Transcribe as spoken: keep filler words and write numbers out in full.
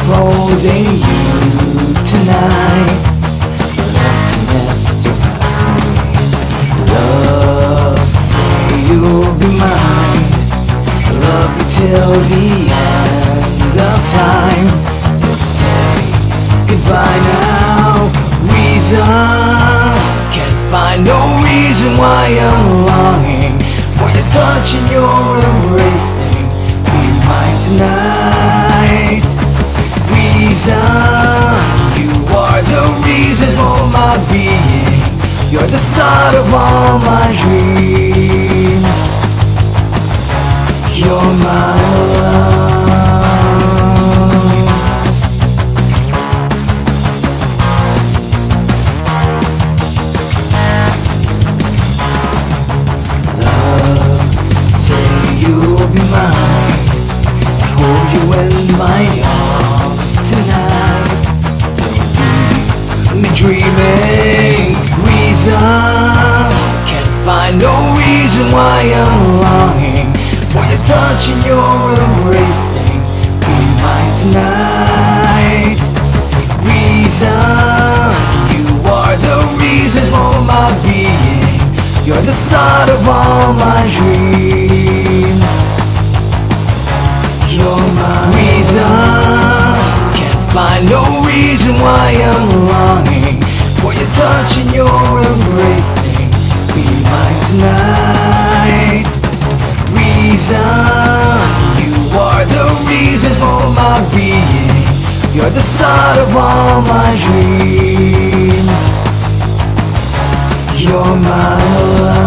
holding you tonight. Emptiness surrounds me. Love, say you'll be mine. Love you till the end of time. Say goodbye now. Reason, can't find no reason why I'm longing for your touch and your embracing. Be mine tonight. Reason, you are the reason for my being. You're the start of all my dreams. You're my love. Love, say you'll be mine. I hold you in my arms tonight. Don't leave me dreaming. Reason, can't find no reason why I'm longing for your touch and your embracing. Be mine tonight. Reason, you are the reason for my being. You're the start of all my dreams. You're my reason, can't find no reason why I'm longing for your touch and your embracing. Be mine tonight. Reason, you are the reason for my being. You're the start of all my dreams. You're my love.